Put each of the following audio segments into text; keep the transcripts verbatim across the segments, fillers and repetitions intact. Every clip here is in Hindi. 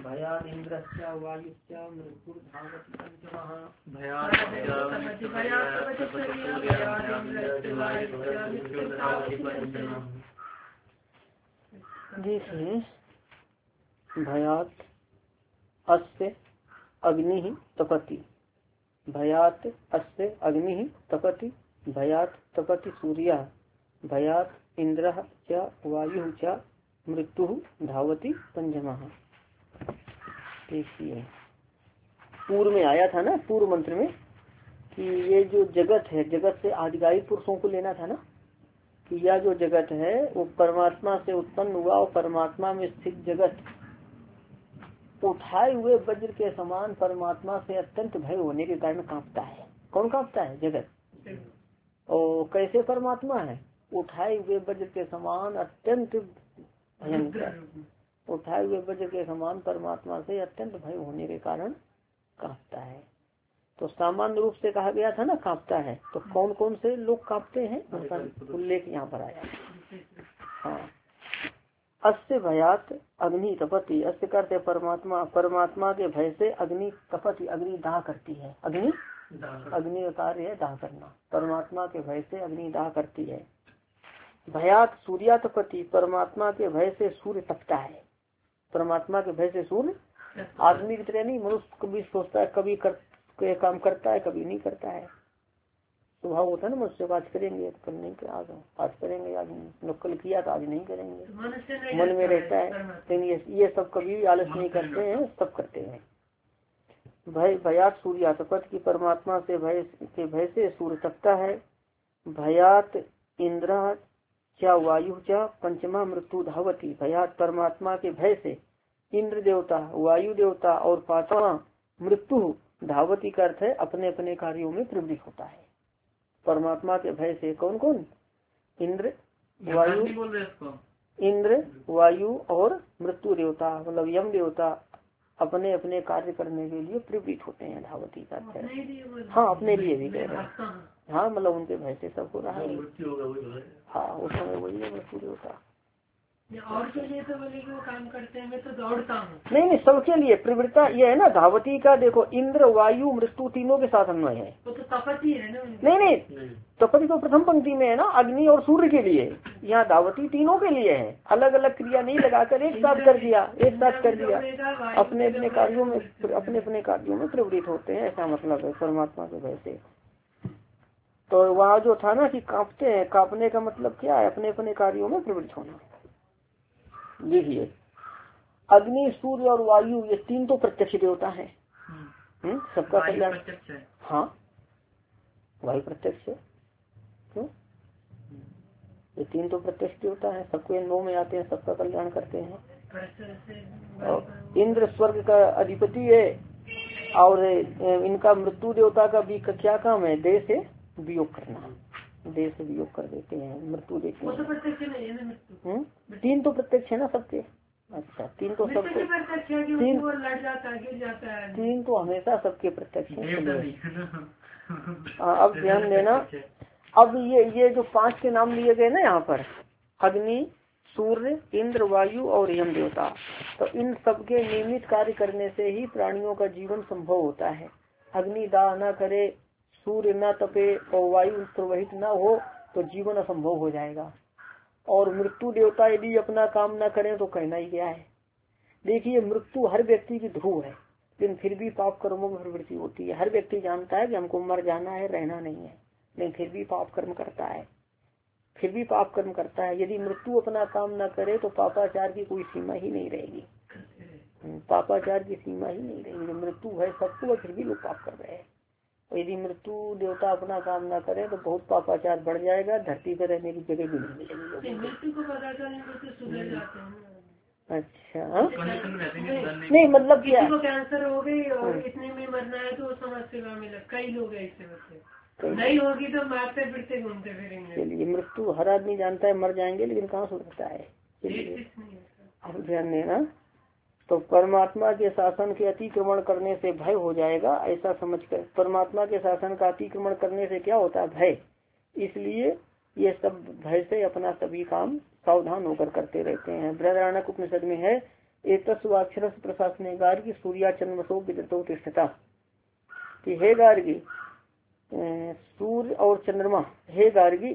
भयात् इंद्रस्य वायुश्च मृत्युर्धावति पंचमः। देखिए भयात् अस्य अग्नि तपति, भयात् अस्य अग्नि तपति, भयात् तपति सूर्य, भयात् इंद्रः च वायुः च मृत्यु धावति पंचमः। देखिए पूर्व में आया था ना, पूर्व मंत्र में कि ये जो जगत है, जगत से आधिकारिक पुरुषों को लेना था ना, कि यह जो जगत है वो परमात्मा से उत्पन्न हुआ और परमात्मा में स्थित जगत उठाए हुए वज्र के समान परमात्मा से अत्यंत भय होने के कारण कांपता है। कौन कांपता है? जगत। और कैसे परमात्मा है? उठाए हुए वज्र के समान अत्यंत भयंकर, उठाए हुए वज्र के समान परमात्मा से अत्यंत भय होने के कारण कांपता है। तो सामान्य रूप से कहा गया था ना कांपता है, तो कौन कौन से लोग कांपते हैं उनका उल्लेख यहाँ पर आया। हाँ, अस्य भयात अग्नि तपति, अस्य करते परमात्मा, परमात्मा के भय से अग्नि तपति, अग्नि दाह करती है। अग्नि अग्नि का कार्य है दाह करना, परमात्मा के भय से अग्नि दाह करती है। भयात सूर्या तपति, परमात्मा के भय से सूर्य तपता है। परमात्मा के भय से सूर्य, आदमी की तरह नहीं, मनुष्य कभी सोचता है, कभी कर, काम करता है, कभी नहीं करता है। स्वभाव होता है ना मनुष्य का, आज करेंगे कल नहीं कर, आज आज करेंगे, आज कल किया तो आज नहीं करेंगे, मन में रहता है। लेकिन ये, ये सब कभी आलस नहीं करते हैं, सब करते हैं। भय भयात सूर्य तपत की, परमात्मा से भय के भय से सूर्य तपता है। भयात इंद्र क्या वायु क्या पंचमा मृत्यु धावती, भयात परमात्मा के भय से इंद्र देवता, वायु देवता और पांचवा मृत्यु धावती का अर्थ है अपने अपने कार्यों में प्रवृत्त होता है। परमात्मा के भय से कौन कौन? इंद्र वायु, इंद्र वायु और मृत्यु देवता, मतलब यम देवता अपने अपने कार्य करने के लिए प्रवृत्त होते हैं। धावती का अर्थ है हाँ, अपने लिए भी कह रहे हैं। हाँ, मतलब उनके भय से सब हो रहा है। हाँ, उस समय वही है मृत्यु देवता। और के लिए तो बोले कि वो काम करते हैं, मैं तो दौड़ता हूँ। नहीं नहीं, सबके लिए प्रवृत्ता ये है ना। धावती का देखो इंद्र वायु मृत्यु तीनों के साथ अन्वय है। वो तो तपति है ना। नहीं नहीं, तपति तो प्रथम पंक्ति में है ना, अग्नि और सूर्य के लिए। यहाँ धावती तीनों के लिए है, अलग अलग क्रिया नहीं लगाकर एक साथ कर दिया, एक साथ कर दिया। अपने अपने कार्यों में अपने अपने कार्यों में प्रवृत्त होते हैं, ऐसा मतलब है परमात्मा के भय से। तो वहाँ जो था ना कि कांपते हैं, कांपने का मतलब क्या है? अपने अपने कार्यों में प्रवृत्त होना। देखिए अग्नि सूर्य और वायु ये तीन तो प्रत्यक्ष देवता है, सबका कल्याण। हाँ, वायु प्रत्यक्ष है, क्यों? ये तीन तो प्रत्यक्ष देवता है, सबके नौ में आते हैं, सबका कल्याण करते हैं। और इंद्र स्वर्ग का अधिपति है, और इनका मृत्यु देवता का भी क्या काम है? देह से वियोग करना, देह से वियोग कर देते हैं, मृत्यु देते हैं। तो तीन तो प्रत्यक्ष है ना सबके। अच्छा, तीन तो सबके तीन तीन तो हमेशा सबके प्रत्यक्ष है। अब ध्यान देना, अब ये ये जो पांच के नाम लिए गए ना यहाँ पर, अग्नि सूर्य इंद्र वायु और यम देवता, तो इन सबके नियमित कार्य करने से ही प्राणियों का जीवन संभव होता है। अग्नि दाह न करे, सूर्य न तपे और वायु प्रवहित न हो तो जीवन असंभव हो जाएगा। और मृत्यु देवता यदि अपना काम न करें तो कहना ही क्या है। देखिए मृत्यु हर व्यक्ति की ध्रुव है, लेकिन फिर भी पाप कर्मों में प्रवृत्ति होती है। हर व्यक्ति जानता है कि हमको मर जाना है, रहना नहीं है, लेकिन फिर भी पाप कर्म करता है, फिर भी पाप कर्म करता है। यदि मृत्यु अपना काम न करे तो पापाचार की कोई सीमा ही नहीं रहेगी, पापाचार की सीमा ही नहीं रहेगी। मृत्यु है सबको, फिर भी लोग पाप कर रहे हैं। और यदि मृत्यु देवता अपना काम ना करे तो बहुत पापाचार बढ़ जाएगा, धरती पर रहने की जगह भी नहीं मिलेगी। मृत्यु को पता चलने तो सुधर जाते हैं। अच्छा, नहीं मतलब क्या, किसी को कैंसर हो गई और इतने में मरना है तो समाज सेवा में लग, कई लोग ऐसे बच्चे नहीं होगी तो मारते फिरते घूमते फिरेंगे। चलिए मृत्यु हर आदमी जानता है मर जाएंगे, लेकिन कहाँ सुधरता है। अब ध्यान देना, तो परमात्मा के शासन के अतिक्रमण करने से भय हो जाएगा, ऐसा समझकर। परमात्मा के शासन का अतिक्रमण करने से क्या होता है? भय। इसलिए ये सब भय से अपना सभी काम सावधान होकर करते रहते हैं। बृहदारण्यक उपनिषद में है एतस्वाक्षर प्रशासन गार्गी सूर्या चंद्रमसो विदतो तिष्ठता कि हे गार्गी सूर्य और चंद्रमा, हे गार्गी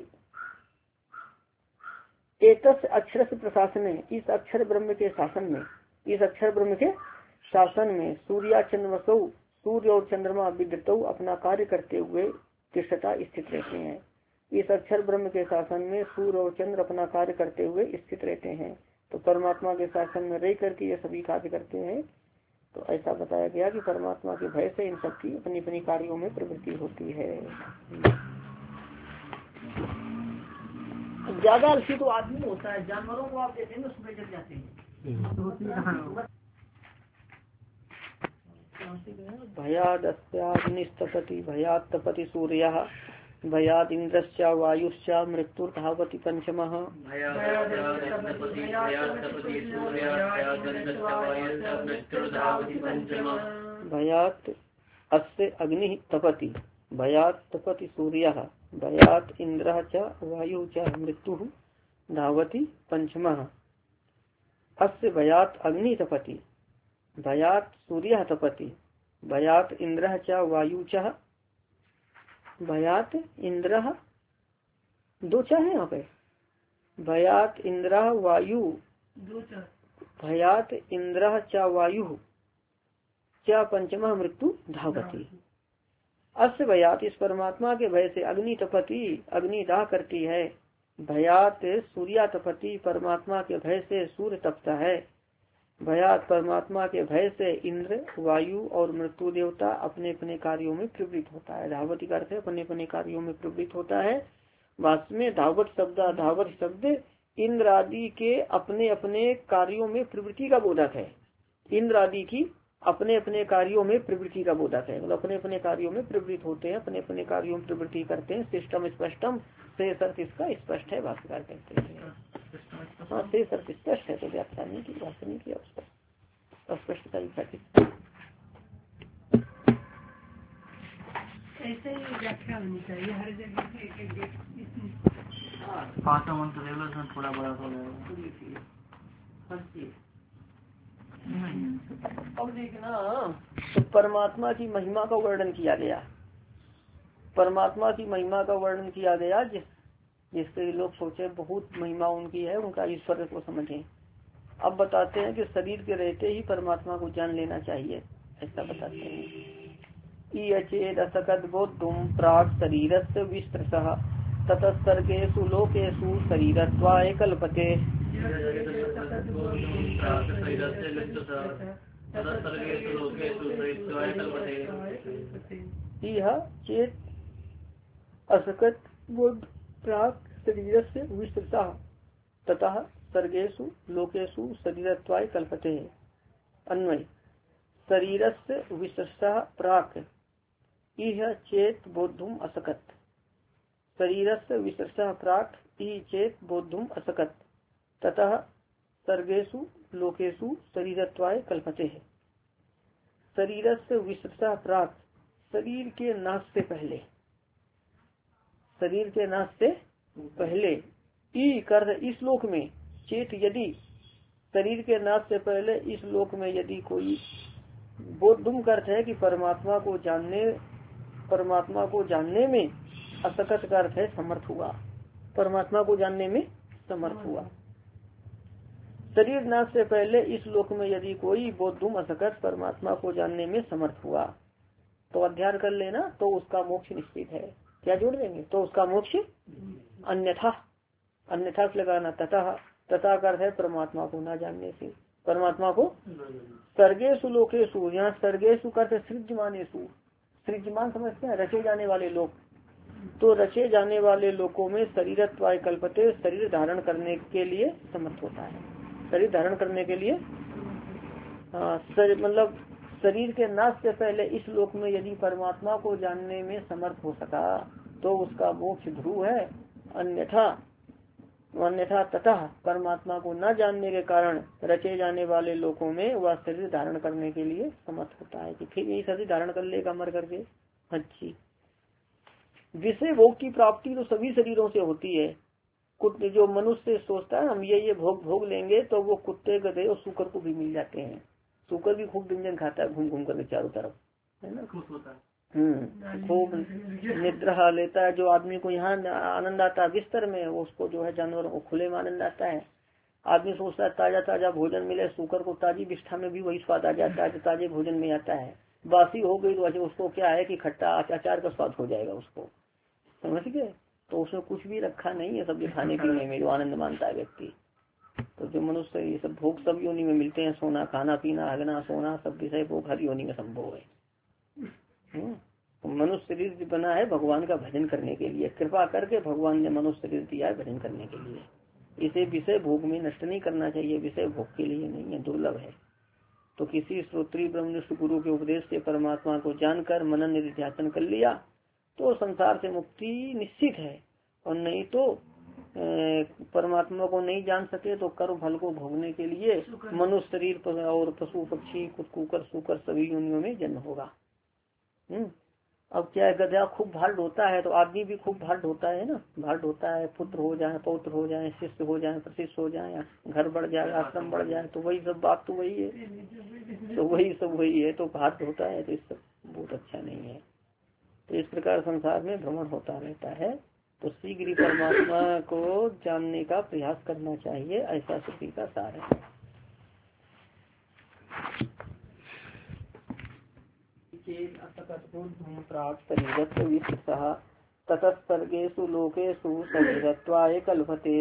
एतस् अक्षर से प्रशासन, इस अक्षर ब्रह्म के शासन में, इस अक्षर ब्रह्म के शासन में सूर्या चंद्रमसो, सूर्य और चंद्रमा विद्युतो अपना कार्य करते हुए तिष्ठता स्थित रहते हैं। इस अक्षर ब्रह्म के शासन में सूर्य और चंद्र अपना कार्य करते हुए स्थित रहते हैं। तो परमात्मा के शासन में रह करके ये सभी कार्य करते हैं। तो ऐसा बताया गया कि परमात्मा के भय से इन सबकी अपनी अपनी कार्यों में प्रवृत्ति होती है। ज्यादा आलसी तो आदमी होता है, जानवरों को आप देखेंगे सुबह जग जाते हैं। भयादस्याग्निस्तपति भयात् तपति सूर्यः भयात् इंद्रश्च वायुश्च मृत्युर्धावति पंचमः। भयात् अस्य अग्निः तपति भयात् तपति सूर्यः भयात् इंद्रः च वायुः च मृत्युः धावति पंचमः। अस्य भयात् अग्निः तपति भयात् सूर्यः तपति भयात् इंद्रः च वायुः च भयात् इंद्रः दो चा है यहाँ पे, भयात् इंद्रः वायु भयात् इंद्रः च वायु च पंचमः मृत्यु धावती। अस्य भयात इस परमात्मा के भय से अग्नि तपति अग्नि दाह करती है। भयात सूर्या तपति परमात्मा के भय से सूर्य तपता है। भयात परमात्मा के भय से इंद्र वायु और मृत्यु देवता अपने अपने कार्यों में प्रवृत्त होता है। धावती का अर्थ है अपने अपने कार्यों में प्रवृत्त होता है। वास्तव में धावत शब्द धावत शब्द इंद्र आदि के अपने अपने कार्यों में प्रवृत्ति का बोधक है। इंद्र आदि की अपने अपने कार्यों में प्रवृत्ति का बोधक है, मतलब अपने अपने कार्यों में प्रवृत्त होते हैं, अपने अपने कार्यों में प्रवृत्ति करते हैं। सिस्टम स्पष्टम से अर्थ इसका स्पष्ट है, भाष्यकार कहते हैं। हाँ से अर्थ स्पष्ट है, तो व्याख्या नहीं की भाषा नहीं की स्पष्टता ऐसे ही व्याख्या होनी चाहिए हर जगह की। पांचों मंत्र थोड़ा बड़ा हो जाएगा। अब देखना तो परमात्मा की महिमा का वर्णन किया गया। परमात्मा की महिमा का वर्णन किया गया जिस जिससे लोग सोचे बहुत महिमा उनकी है, उनका ईश्वर को समझें। अब बताते हैं कि शरीर के रहते ही परमात्मा को जान लेना चाहिए, ऐसा बताते हैं। ईचेदसकद बोधुम प्राग शरीरस्य विस्तृतः ततस्तर्गेषु लोकेषु शरीरत्वाय कल्पते। यह चेत असकत बोध प्राग शरीरस्य विस्तृतः ततः सर्गेषु लोकेषु शरीरत्वाय कल्पते। अन्वय शरीरस्य विस्तृतः प्राक इह चेत बोधुम असकत शरीरस्य विस्तृतः प्राक इह चेत बोधुम असकत ततः सर्गेषु लोकेषु शरीरत्वाय कल्पते है। शरीरस्य विस्तृतः प्राक शरीर के नाश से पहले, शरीर के नाश से पहले ई कर इस लोक में चेत यदि शरीर के नाश से पहले इस लोक में यदि कोई बोधुम का अर्थ है कि परमात्मा को जानने परमात्मा को जानने में असकत का अर्थ है समर्थ हुआ, परमात्मा को जानने में समर्थ हुआ। शरीर नाश से पहले इस लोक में यदि कोई बोधुम असकत परमात्मा को जानने में समर्थ हुआ तो अध्ययन कर लेना तो उसका मोक्ष निश्चित है। क्या जोड़ देंगे? तो उसका मोक्ष अन्यथा अन्यथा से लगाना तथा तथा कर है परमात्मा को न जानने से, परमात्मा को सर्गेशु लोकेशु, यहाँ सर्गेशु करते सृज्यमानेशु, सृज्यमान समझते हैं रचे जाने वाले लोग, तो रचे जाने वाले लोगों में शरीरत्वाय कल्पते शरीर धारण करने के लिए समर्थ होता है। शरीर धारण करने के लिए मतलब शरीर के नाश से पहले इस लोक में यदि परमात्मा को जानने में समर्थ हो सका तो उसका मोक्ष ध्रुव है। अन्यथा अन्यथा तथा परमात्मा को न जानने के कारण रचे जाने वाले लोगों में वह शरीर धारण करने के लिए समर्थ होता है कि फिर यही शरीर धारण कर लेगा मर करके। अच्छी विषय भोग की प्राप्ति तो सभी शरीरों से होती है, कुत्ते जो मनुष्य सोचता है हम ये ये भोग भोग लेंगे तो वो कुत्ते गधे और सूकर को भी मिल जाते हैं। सूकर भी खूब व्यंजन खाता है घूम घूम कर चारों तरफ, है ना, खुश होता है। हम्म खूब निद्रा लेता है। जो आदमी को यहाँ आनंद आता है बिस्तर में, उसको जो है जानवरों को खुले में आनंद आता है। आदमी सोचता है ताजा ताजा भोजन मिले, सूकर को ताजी विष्ठा में भी वही स्वाद आ जाता है जो ताजे भोजन में आता है। बासी हो गई तो उसको क्या है कि खट्टा अचार का स्वाद हो जाएगा उसको, समझ गए। तो उसमें कुछ भी रखा नहीं है, सब खाने पीने में जो आनंद मानता है व्यक्ति। तो जो मनुष्य ये सब भोग सब योनि में मिलते हैं, सोना खाना पीना हगना सोना सब विषय भोग हर योनि में संभव है। तो मनुष्य शरीर जो बना है भगवान का भजन करने के लिए, कृपा करके भगवान ने मनुष्य शरीर दिया है भजन करने के लिए। इसे विषय भोग में नष्ट नहीं करना चाहिए, विषय भोग के लिए नहीं है, दुर्लभ है। तो किसी श्रोत्री ब्रह्मनिष्ठ गुरु के उपदेश से परमात्मा को जानकर मनन निधिध्यासन कर लिया तो संसार से मुक्ति निश्चित है। और नहीं तो परमात्मा को नहीं जान सके तो कर्म फल को भोगने के लिए मनुष्य शरीर और पशु पक्षी कुकुर सूकर सभी योनियों में जन्म होगा। हम्म अब क्या है, गधा खूब भाल ढोता है तो आदमी भी खूब भाल ढोता है ना, भाल ढोता है, पुत्र हो जाए पौत्र हो जाए शिष्य हो जाए प्रतिष्ठ हो जाए, घर बढ़ जाए आश्रम बढ़ जाए, तो वही सब बात तो वही है, तो वही सब वही है। तो भाल ढोता है तो इस सब बहुत अच्छा नहीं है। तो इस प्रकार संसार में भ्रमण होता रहता है। तो शीघ्र ही परमात्मा को जानने का प्रयास करना चाहिए, ऐसा श्रुति का सार है। ततस्सर्गेषु लोकेषु शरीरत्वाय कल्पते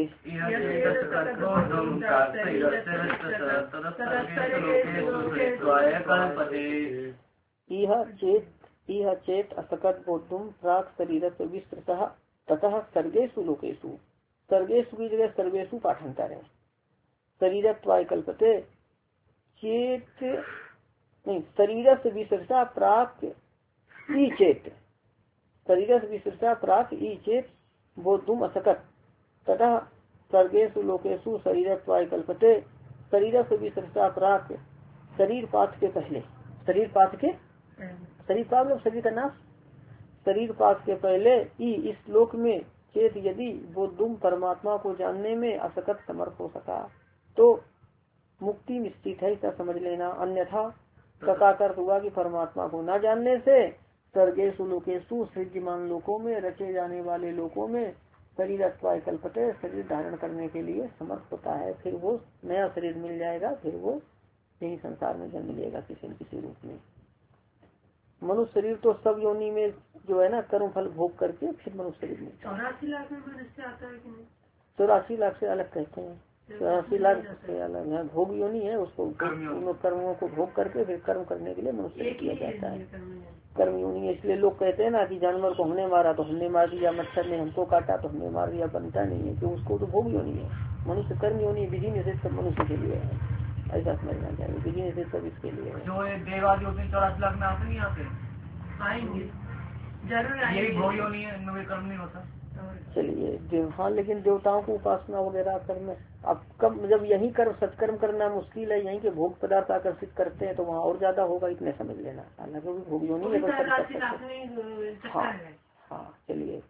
इह चेत इह चेत असकत बोधुम प्राक शरीरत्व विस्तृतः ततः सर्गेषु लोकेषु, सर्गेषु की जगह सर्वेषु पाठांतर है। शरीरत्वाय कल्पते चेत नहीं, शरीर से विसर्षा प्राक ई चेत, शरीर से विसर्षा प्राक ई चेत बोधुम असकत तथा सर्गेषु लोकेषु शरीरत्वाय कल्पते, शरीर से विसर्षा प्राक शरीर पात के पहले, शरीर पात के शरीर पात मतलब शरीर का नाश, शरीर पात के पहले ई इस लोक में चेत यदि बोधुम परमात्मा को जानने में असकत समर्थ हो सका तो मुक्ति निश्चित है, ऐसा समझ लेना। अन्यथा कथाकर हुआ कि परमात्मा को न जानने से सर्गेषु लोकेषु सृज्यमान लोकों में रचे जाने वाले लोकों में शरीर अत्वाय कल्पते शरीर धारण करने के लिए समर्थ होता है। फिर वो नया शरीर मिल जाएगा, फिर वो यही संसार में जन्म लेगा किसी न किसी रूप में। मनुष्य शरीर तो सब योनि में जो है ना कर्म फल भोग करके फिर मनुष्य शरीर में चौरासी लाख में मनुष्य आता है कि नहीं? चौरासी लाख से अलग कहते हैं, चौरासी लाख से अलग है। भोग योनि है, उसको उन कर्मों को भोग करके फिर कर्म करने के लिए मनुष्य किया जाता है। कर्म योनि है, इसलिए लोग कहते हैं ना कि जानवर को हमने मारा तो हमने मार दिया, मच्छर ने हमको काटा तो हमने मार दिया, बनता नहीं है कि उसको तो भोग योनि है। मनुष्य कर्म योनि विधि निषेध सब मनुष्य के लिए है, ऐसा समझना चाहिए। विधि निषेध सब इसके लिए है। जो देवादी होते हैं चौरासी लाख में आते नहीं आते, आएंगे जरूर, यही भोग योनि है, इनमें कर्म नहीं होता। चलिए हाँ, लेकिन देवताओं को उपासना वगैरह कर्म अब कब जब यही कर्म सत्कर्म करना मुश्किल है, यहीं के भोग पदार्थ आकर्षित करते हैं तो वहाँ और ज्यादा होगा, इतने समझ लेना। हालांकि भोग योनि है पर हाँ हाँ। चलिए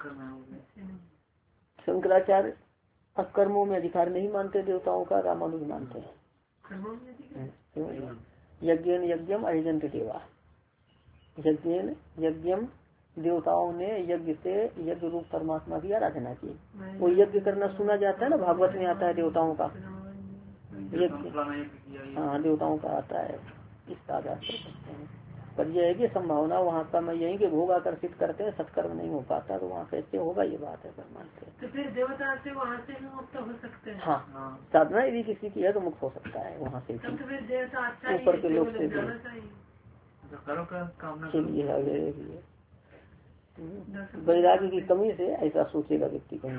शंकराचार्य अब कर्मों में अधिकार नहीं मानते देवताओं का, रामानुज मानते हैं। यज्ञ यज्ञम अयजंत देवा, यज्ञ यज्ञम देवताओं ने यज्ञ से यज्ञ रूप परमात्मा की आराधना की। वो यज्ञ करना सुना जाता है ना, भागवत में आता है देवताओं का यज्ञ, हाँ देवताओं का आता है, इस आधार पर करते हैं। पर यह है कि संभावना वहाँ का मैं यही के भोग आकर्षित करते हैं, सत्कर्म नहीं हो पाता तो वहाँ कैसे होगा, ये बात है पर मानते हैं। तो फिर देवता से वहाँ से भी मुक्त हो सकते हैं। हाँ साधना यदि किसी की है तो मुक्त हो सकता है वहाँ से, ऊपर के लोग से भी। चलिए आगे वैराग्य की कमी से ऐसा सोचेगा व्यक्ति कहीं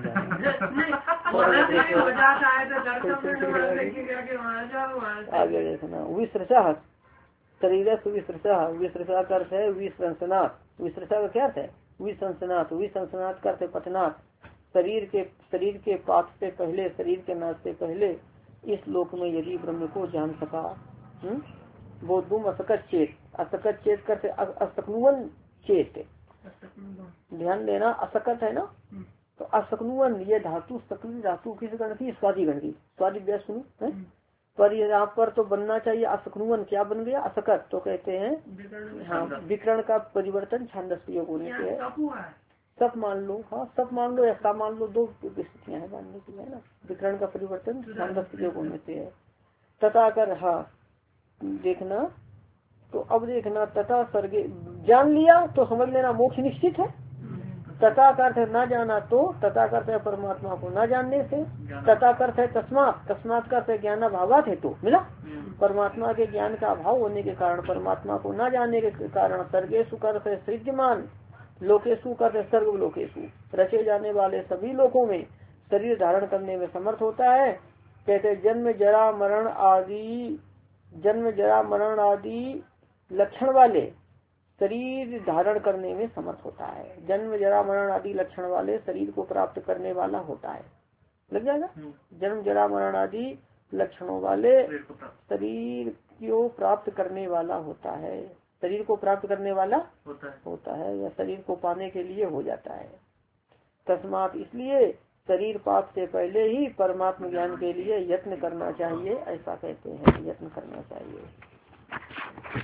आगे देखना। विसृषा शरीर विसृषा, विसृषा का अर्थ है विसंसनाथ, विसृषा का क्या अर्थ है विसंसनाथ, विसंसनाथ का अर्थ है पतनाथ। शरीर के शरीर के पात से पहले, शरीर के नाश से पहले इस लोक में यदि ब्रह्म को जान सका, वो तुम असकत चेत, असकत चेत करते असकनुवन चेत, ध्यान देना असकत है ना, तो असकनुअन ये धातु सकली धातु किस गण की? स्वादि गण की। स्वादि व्यास सुनो है पर यहाँ पर तो बनना चाहिए असकनुअन, क्या बन गया? असकत। तो कहते हैं हाँ विकरण का परिवर्तन छांदस प्रयोग होने से है। सब मान लो, हाँ सब मान लो, ऐसा मान लो, दो स्थितियां हैं मानने की है ना। विकरण का परिवर्तन छांदस प्रयोग होने से है। तथा कर हाँ देखना, तो अब देखना तथा सर्गे जान लिया तो समझ लेना मोक्ष निश्चित है। तथा का अर्थ ना जाना तो तथा करते है परमात्मा को ना जानने से। तथा करते है तस्मात, तस्मात करते ज्ञान अभावात है तो मिला। परमात्मा के ज्ञान का अभाव होने के कारण, परमात्मा को ना जानने के कारण सर्गेशु करते सृज्यमान लोकेशु करते सर्व लोकेशु रचे जाने वाले सभी लोकों में शरीर धारण करने में समर्थ होता है। कहते जन्म जरा मरण आदि जन्म जरा मरण आदि लक्षण वाले शरीर धारण करने में समर्थ होता है। जन्म जरा मरण आदि लक्षण वाले शरीर को प्राप्त करने वाला होता है। लग जाएगा। जन्म जरा मरण आदि लक्षणों वाले शरीर को प्राप्त करने वाला होता है। शरीर को प्राप्त करने वाला होता है, होता है या शरीर को पाने के लिए हो जाता है। तस्मात इसलिए शरीर पाप से पहले ही परमात्मा ज्ञान के लिए यत्न करना चाहिए, ऐसा कहते हैं, यत्न करना चाहिए।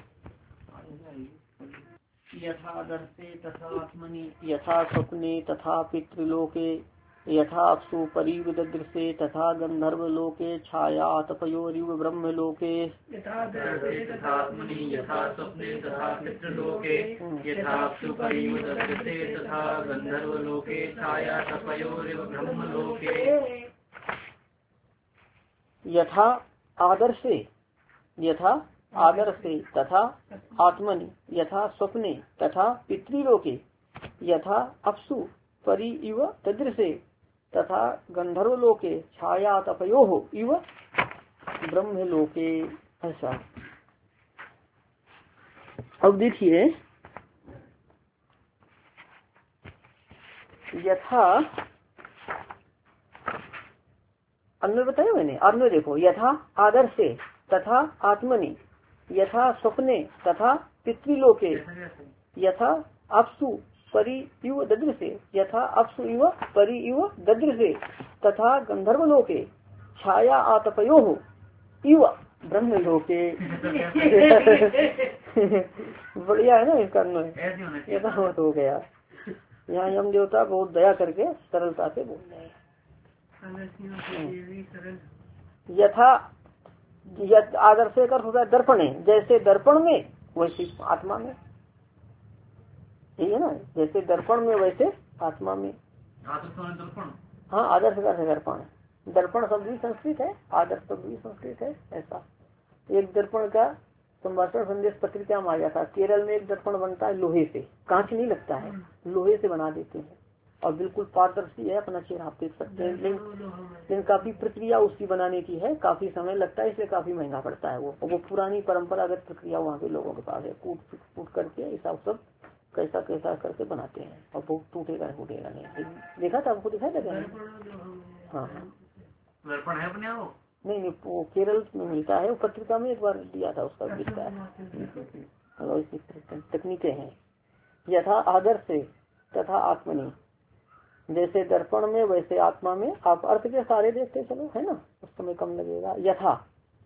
यथा दर्शे तथा आत्मनि यथा स्वप्ने तथा पितृलोके यथा अप्सु परिवदृशे तथा गंधर्व लोके छाया तपयोरिव ब्रह्म लोके यथा दर्शे तथा आत्मनि यथा स्वप्ने तथा पितृलोके यथा अप्सु परिवदृशे तथा गंधर्व लोके छाया तपयोरिव ब्रह्म लोके। यथा आदर्शे यथा आदर्शे तथा आत्मनि यथा स्वप्ने तथा पितृलोके यथा अप्सु परि इव तदृशे तथा गंधर्व लोके छाया तपयोः इव ब्रह्म लोके। ऐसा अब देखिए यथा अन्य बताया मैंने, अन्य देखो यथा आदर्शे तथा आत्मनि यथा स्वप्ने तथा पितृलोके यथा अप्सु परि इव ददृशे यथा अप्सु इव परि इव ददृशे तथा गंधर्व लोके छाया आतपयोः इव ब्रह्म लोके। बढ़िया है ना इसका अन्वय, यथा मत हो गया। यहाँ यम देवता बहुत दया करके सरलता से बोल रहे हैं। यथा आदर्श कर होता है दर्पण, जैसे दर्पण में वैसे आत्मा में, ठीक है ना। जैसे दर्पण में वैसे आत्मा में। दर्पण हाँ आदर्श का दर्पण, दर्पण शब्द भी संस्कृत है, आदर्श शब्द भी संस्कृत है। ऐसा एक दर्पण का संभाषण संदेश पत्रिका में आया था। केरल में एक दर्पण बनता है लोहे से, कांच नहीं लगता है, लोहे से बना देते हैं और बिल्कुल पारदर्शी है, अपना चेहरा आप देख सकते हैं। लेकिन काफी प्रक्रिया उसकी बनाने की है, काफी समय लगता है, इसलिए काफी महंगा पड़ता है वो। वो पुरानी परंपरागत प्रक्रिया वहाँ के लोगों के पास है, कूट कूट करके ऐसा सब कैसा कैसा करके बनाते हैं और वो टूटेगा टूटेगा नहीं। देखा था आपको, दिखाई था? हाँ दर्पण है अपने वो नहीं नहीं वो केरल में मिलता है, वो पत्रिका में एक बार दिया था, उसका दिखता है। तकनीकें हैं। यथा आदर्श से तथा आत्मनि, जैसे दर्पण में वैसे आत्मा में। आप अर्थ के सारे देखते चलो, है ना, उस समय कम लगेगा। यथा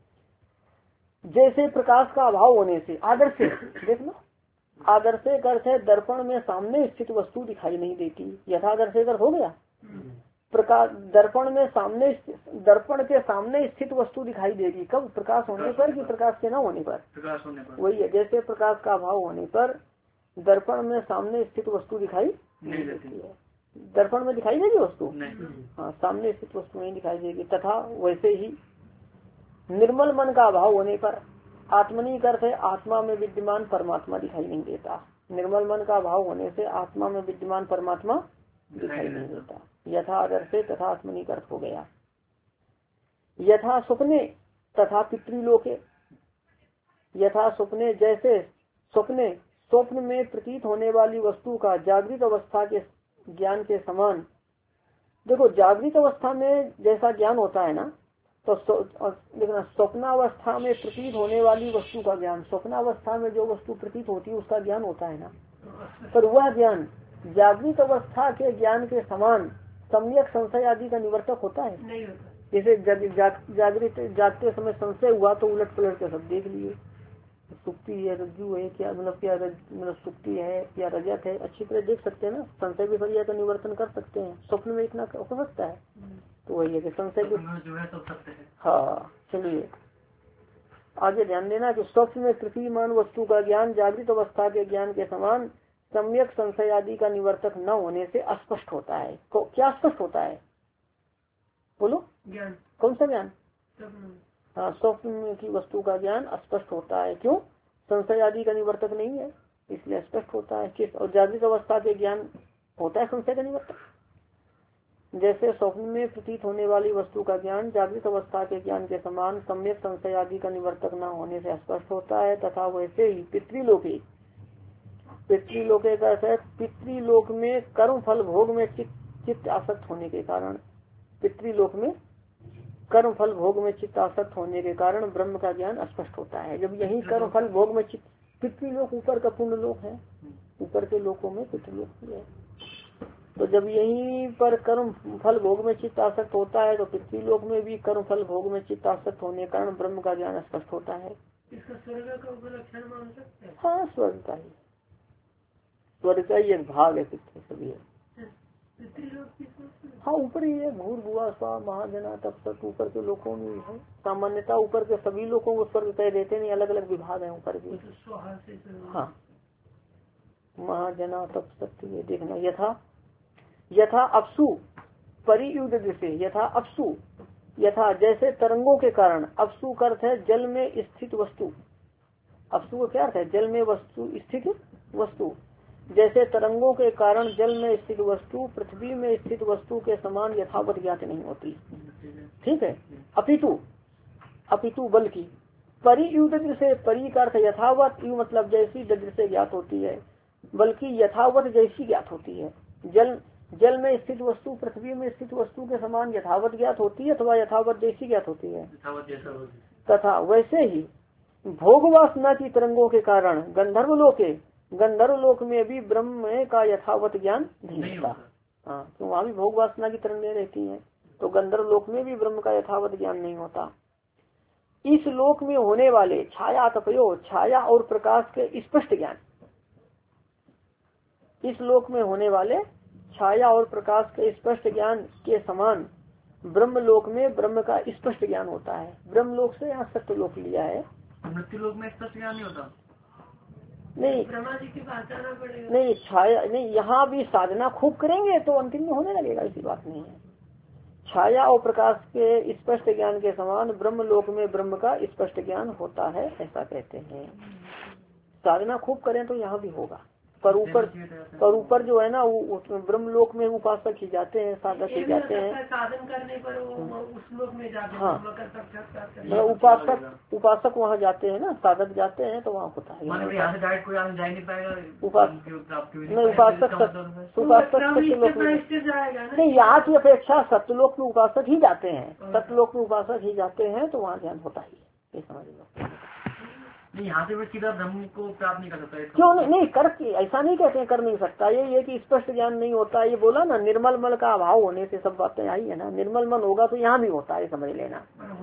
जैसे प्रकाश का अभाव होने से, आदर्श से देख लो, आदर्श का अर्थ है दर्पण में सामने स्थित वस्तु दिखाई नहीं देती। यथादर्श कर हो गया प्रकाश, दर्पण में सामने, दर्पण के सामने स्थित वस्तु दिखाई देगी कब? प्रकाश होने पर कि प्रकाश के न होने पर? प्रकाश होने पर। वही है, जैसे प्रकाश का अभाव होने पर दर्पण में सामने स्थित वस्तु दिखाई नहीं देती है। दर्पण में दिखाई देगी वस्तु? हाँ, सामने स्थित वस्तु नहीं दिखाई देगी। तथा वैसे ही निर्मल मन का अभाव होने पर आत्मनि का अर्थ है आत्मा में विद्यमान परमात्मा दिखाई नहीं देता। निर्मल मन का अभाव होने से आत्मा में विद्यमान परमात्मा दिखाई नहीं देता। यथा आदर्शे तथा आत्मनि का अर्थ हो गया। यथा स्वप्ने तथा पितृलोके, यथा स्वप्ने जैसे स्वप्ने, स्वप्न में प्रतीत होने वाली वस्तु का जागृत अवस्था के ज्ञान के समान। देखो जागृत अवस्था में जैसा ज्ञान होता है ना, तो देखना स्वप्नावस्था में प्रतीत होने वाली वस्तु का ज्ञान, स्वप्नावस्था में जो वस्तु प्रतीत होती है उसका ज्ञान होता है ना, पर वह ज्ञान जागृत अवस्था के ज्ञान के समान सम्यक संशय आदि का निवर्तक होता है? नहीं होता। जैसे जागृत जागते समय संशय हुआ तो उलट पलट के सब देख लिए, सुक्ति है, रज्जु है, क्या मतलब क्या मतलब सुक्ति है या रजत है, अच्छी तरह देख सकते हैं ना। संशय विपर्य का निवर्तन कर सकते हैं, स्वप्न में इतना हो सकता है। तो वही है कि संशय जो है तो सत्य है। हाँ चलिए आगे ध्यान देना कि स्वप्न में प्रतिमान वस्तु का ज्ञान जागृत अवस्था के ज्ञान के समान सम्यक संशय आदि का निवर्तक न होने से अस्पष्ट होता है। क्या स्पष्ट होता है बोलो? ज्ञान। कौन सा ज्ञान? हाँ स्वप्न की वस्तु का ज्ञान अस्पष्ट होता है। क्यों? संशय आदि का निवर्तक नहीं है इसलिए स्पष्ट होता है। किस? और जागृत अवस्था के ज्ञान होता है संशय का निवर्तक। जैसे स्वप्न में प्रतीत होने वाली वस्तु का ज्ञान जागृत अवस्था के ज्ञान के समान सम्यक संशय आदि का निवर्तक न होने से स्पष्ट होता है, तथा वैसे ही पितृलोके पितृलोके का अर्थ है पितृलोक में कर्म फल भोग में चित्त चित्त आसक्त होने के कारण पितृलोक में कर्म फल भोग में चित्त आसक्त होने के कारण ब्रह्म का ज्ञान स्पष्ट होता है। जब यही कर्म फल भोग में चित्त, पितृलोक ऊपर का पुण्य लोक है, ऊपर के लोकों में पितृलोक भी है, तो जब यहीं पर कर्म फल भोग में चित्त आसक्त होता है तो पितृलोक में भी कर्म फल भोग में चित्त आसक्त होने के कारण ब्रह्म का ज्ञान स्पष्ट होता है। इसका स्वर्ग का उपलक्षण मान सकते हैं? हाँ स्वर्ग का ही स्वर्ग का ही एक भाग है पितृ सभी है। हाँ ऊपर ही है, भूर भुआ स्वा महाजना तब तक ऊपर के लोगों में ही है। सामान्यता ऊपर के सभी लोगों को स्वर्ग कह देते नहीं, अलग अलग विभाग है ऊपर के। हाँ महाजना तब तक ये देखना यथा यथा अपसु परियुद्ध दृश्य यथा अपसु यथा जैसे तरंगों के कारण। अपसु का अर्थ है जल में स्थित वस्तु। अपसु का क्या अर्थ है? जल में वस्तु स्थित वस्तु। जैसे तरंगों के कारण जल में स्थित वस्तु पृथ्वी में स्थित वस्तु के समान यथावत ज्ञात नहीं होती। ठीक है। अपितु अपितु बल्कि परियुद्ध से परि का अर्थ यथावत यू मतलब जैसी दृढ़ से ज्ञात होती है, बल्कि यथावत जैसी ज्ञात होती है। जल जल में स्थित वस्तु पृथ्वी में स्थित वस्तु के समान यथावत ज्ञात होती है अथवा यथावत जैसी ज्ञात होती है। तथा वैसे ही भोग वासना की तरंगों के कारण गंधर्व लोके गंधर्व लोक में भी ब्रह्म का यथावत ज्ञान नहीं होता। हाँ तो वहाँ भी भोग वासना की तरंगें रहती हैं, तो गंधर्व लोक में भी ब्रह्म का यथावत ज्ञान नहीं होता। इस लोक में होने वाले छाया तपयो छाया और प्रकाश के स्पष्ट ज्ञान इस लोक में होने वाले छाया और प्रकाश के स्पष्ट ज्ञान के समान ब्रह्म लोक में ब्रह्म का स्पष्ट ज्ञान होता है। ब्रह्म लोक से यहाँ सत्य लोक लिया है। मृत्यु लोक में स्पष्ट ज्ञान नहीं होता? नहीं ब्रह्मा जी की बात करना पड़ेगा। नहीं छाया नहीं, यहाँ भी साधना खूब करेंगे तो अंतिम में होने लगेगा, ऐसी बात नहीं है। छाया और प्रकाश के स्पष्ट ज्ञान के समान ब्रह्म लोक में ब्रह्म का स्पष्ट ज्ञान होता है, ऐसा कहते हैं। साधना खूब करें तो यहाँ भी होगा, पर ऊपर पर ऊपर जो है ना वो ब्रह्म लोक में उपासक ही जाते हैं, साधक ही जाते हैं। साधन करने पर वो उस लोक में जाते हाँ मतलब उपासक उपासक वहाँ जाते हैं ना, साधक जाते हैं तो वहाँ होता है। उपासक उपासक सत्यलोक में नहीं, यहाँ की अपेक्षा सत्यलोक में उपासक ही जाते हैं, सत्यलोक में उपासक ही जाते हैं तो वहाँ ज्ञान होता ही है, समझ लो। यहाँ से सीधा ब्रह्म को प्राप्त नहीं कर सकता? क्यों नहीं, नहीं कर ऐसा नहीं कहते हैं कर नहीं सकता, ये ये कि स्पष्ट ज्ञान नहीं होता। ये बोला ना निर्मल मन का अभाव होने से सब बातें आई है ना, निर्मल मन होगा तो यहाँ भी होता है, समझ लेना।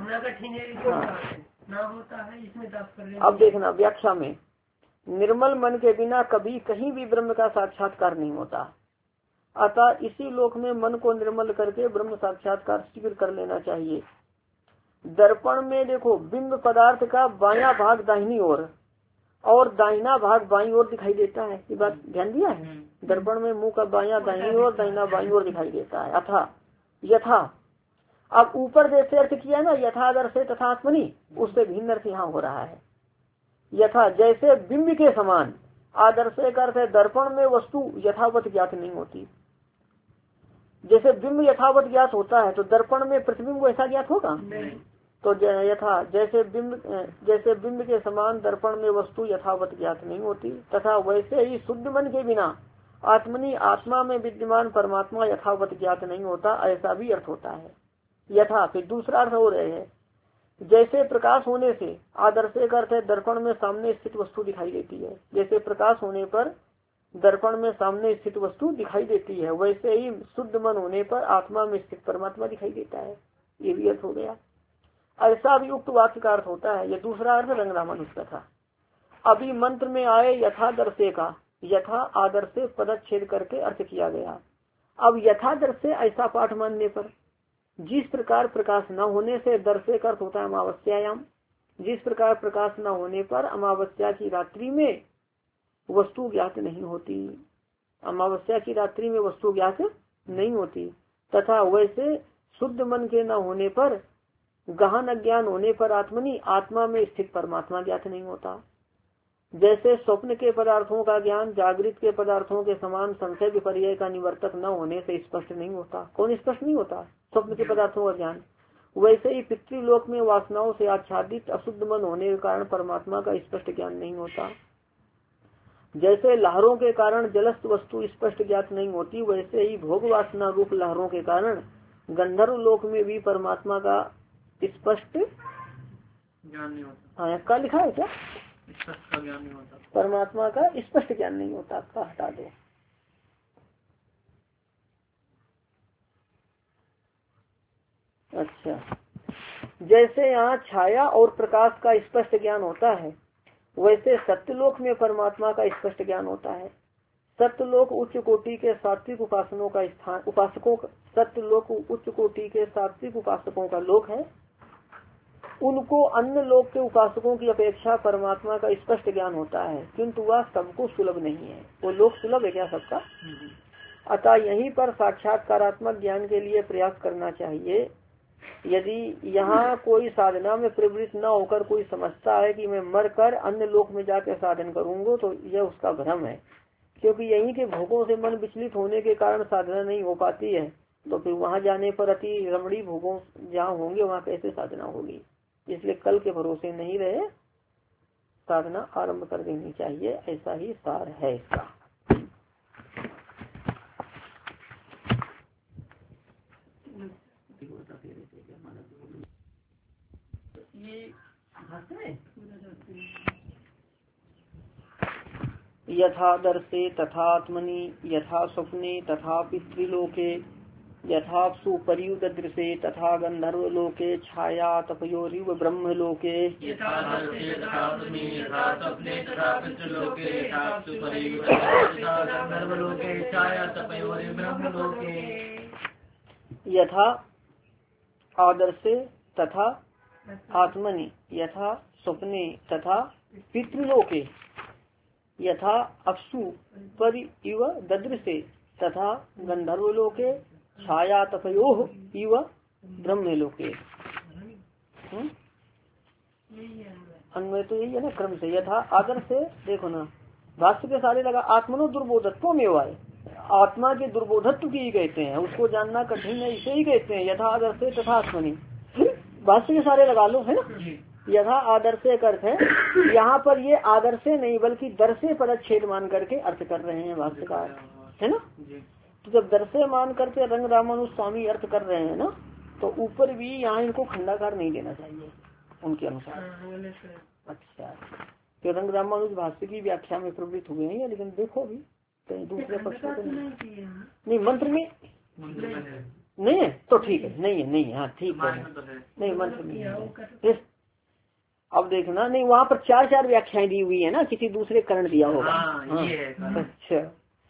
अब देखना व्याख्या में निर्मल मन के बिना कभी कहीं भी ब्रह्म का साक्षात्कार नहीं होता, अतः इसी लोक में मन को निर्मल करके ब्रह्म साक्षात्कार शीघ्र कर लेना चाहिए। दर्पण में देखो बिंब पदार्थ का बायां भाग दाहिनी ओर और दाहिना भाग बाईं ओर दिखाई देता है, ये बात ध्यान दिया है। दर्पण में मुंह का बायां दाहिनी ओर दाहिना बाईं ओर दिखाई देता है। अथा यथा अब ऊपर जैसे अर्थ किया ना यथादर्शे तथा आत्मनि, उससे भिन्न अर्थ यहाँ हो रहा है। यथा जैसे बिंब के समान, आदर्शे का अर्थ है दर्पण में वस्तु यथावत ज्ञात नहीं होती। जैसे बिंब यथावत ज्ञात होता है तो दर्पण में प्रतिबिंब ऐसा ज्ञात होगा? तो यथा जैसे बिंब जैसे बिंब के समान दर्पण में वस्तु यथावत ज्ञात नहीं होती, तथा वैसे ही शुद्ध मन के बिना आत्मनि आत्मा में विद्यमान परमात्मा यथावत ज्ञात नहीं होता, ऐसा भी अर्थ होता है। यथा फिर दूसरा अर्थ हो रहे हैं जैसे प्रकाश होने से, आदर्श का अर्थ है दर्पण में सामने स्थित वस्तु दिखाई देती है, जैसे प्रकाश होने पर दर्पण में सामने स्थित वस्तु दिखाई देती है, वैसे ही शुद्ध मन होने पर आत्मा में स्थित परमात्मा दिखाई देता है। ये भी अर्थ हो गया। ऐसा भी उक्त वाक्य का अर्थ होता है। ये दूसरा अर्थ रंगरामन उसका था। अभी मंत्र में आए यथादर्शे का, यथा आदर से पदच्छेद करके अर्थ किया गया। अब यथादर्श से ऐसा पाठ मानने पर, जिस प्रकार प्रकाश न होने से दर्शे का अर्थ होता है अमावस्यायाम, जिस प्रकार प्रकाश न होने पर अमावस्या की रात्रि में वस्तु ज्ञात नहीं होती, अमावस्या की रात्रि में वस्तु ज्ञात नहीं होती। तथा वैसे शुद्ध मन के न होने पर, गहन अज्ञान होने पर आत्मनि आत्मा में स्थित परमात्मा ज्ञात नहीं होता। जैसे स्वप्न के पदार्थों का ज्ञान जागृत के पदार्थों के समान संशय विपर्यय का निवर्तक न होने से स्पष्ट नहीं होता। कौन स्पष्ट नहीं होता? स्वप्न के पदार्थों का ज्ञान। वैसे ही पितृलोक में वासनाओं से आच्छादित अशुद्ध मन होने के कारण परमात्मा का स्पष्ट ज्ञान नहीं होता। जैसे लहरों के कारण जलस्थ वस्तु स्पष्ट ज्ञात नहीं होती, वैसे ही भोग वासना रूप लहरों के कारण गंधर्व लोक में भी परमात्मा का स्पष्ट ज्ञान नहीं होता। हाँ, क्या लिखा है क्या? स्पष्ट का ज्ञान नहीं होता, परमात्मा का स्पष्ट ज्ञान नहीं होता। का हटा दो। अच्छा, जैसे यहाँ छाया और प्रकाश का स्पष्ट ज्ञान होता है, वैसे सत्यलोक में परमात्मा का स्पष्ट ज्ञान होता है। सत्यलोक उच्च कोटि के सात्विक उपासनों का स्थान, उपासकों का, सत्यलोक उच्च कोटि के सात्विक उपासकों का लोक है। उनको अन्य लोक के उपासकों की अपेक्षा परमात्मा का स्पष्ट ज्ञान होता है, किंतु वह सबको सुलभ नहीं है। वो लोक सुलभ है क्या सबका? अतः यहीं पर साक्षात्कारात्मक ज्ञान के लिए प्रयास करना चाहिए। यदि यहाँ कोई साधना में प्रवृत्त न होकर कोई समझता है कि मैं मर कर अन्य लोक में जाकर साधन करूंगा, तो यह उसका भ्रम है। क्योंकि यहीं के भोगों से मन विचलित होने के कारण साधना नहीं हो पाती है, तो फिर वहां जाने पर अति रमणीय भोगों जहाँ होंगे वहाँ कैसे साधना होगी। इसलिए कल के भरोसे नहीं रहे, साधना आरंभ कर देनी चाहिए। ऐसा ही सार है इसका। यथा दर्शे तथात्मनि यथा स्वप्ने तथा पितृलोके यथाप्सु परियुदृशे तथा गंधर्व लोके छाया तपयोरिव ब्रह्म लोके यथा आदर्शे तथा आत्मनि यथा स्वप्ने तथा पितृलोके यथा अपसु परिव ददृशे तथा गंधर्व लोके छाया तपयोः इव ब्रह्म लोके। अन्वय तो यही है ना क्रम से। यथा आदर से देखो ना, भाष्य के सारे लगा आत्मनो दुर्बोधत्व में हुआ है। आत्मा के दुर्बोधत्व की कहते हैं, उसको जानना कठिन है, इसे ही कहते हैं यथा आदर से तथा आत्मनि। भाष्य के सारे लगा लो, है ना। यथा आदर से अर्थ है, यहाँ पर ये आदर से नहीं बल्कि दर से पदच्छेद मान करके अर्थ कर रहे हैं भाष्यकार, है ना। तो जब दर्शे मान करके रंग रामानुज स्वामी अर्थ कर रहे हैं ना, तो ऊपर भी यहाँ इनको खंडाकार नहीं देना चाहिए उनके अनुसार। अच्छा, तो रंग रामानुज भाष्य की व्याख्या में प्रवृत्त हुए हैं, लेकिन देखो अभी कहीं दूसरे पक्ष में नहीं, मंत्र में नहीं है तो ठीक है, नहीं है नहीं है, हाँ ठीक है, नहीं मंत्र में। अब देखना, नहीं वहाँ पर चार चार व्याख्याएं दी हुई है ना, किसी दूसरे करण दिया होगा। हाँ, अच्छा,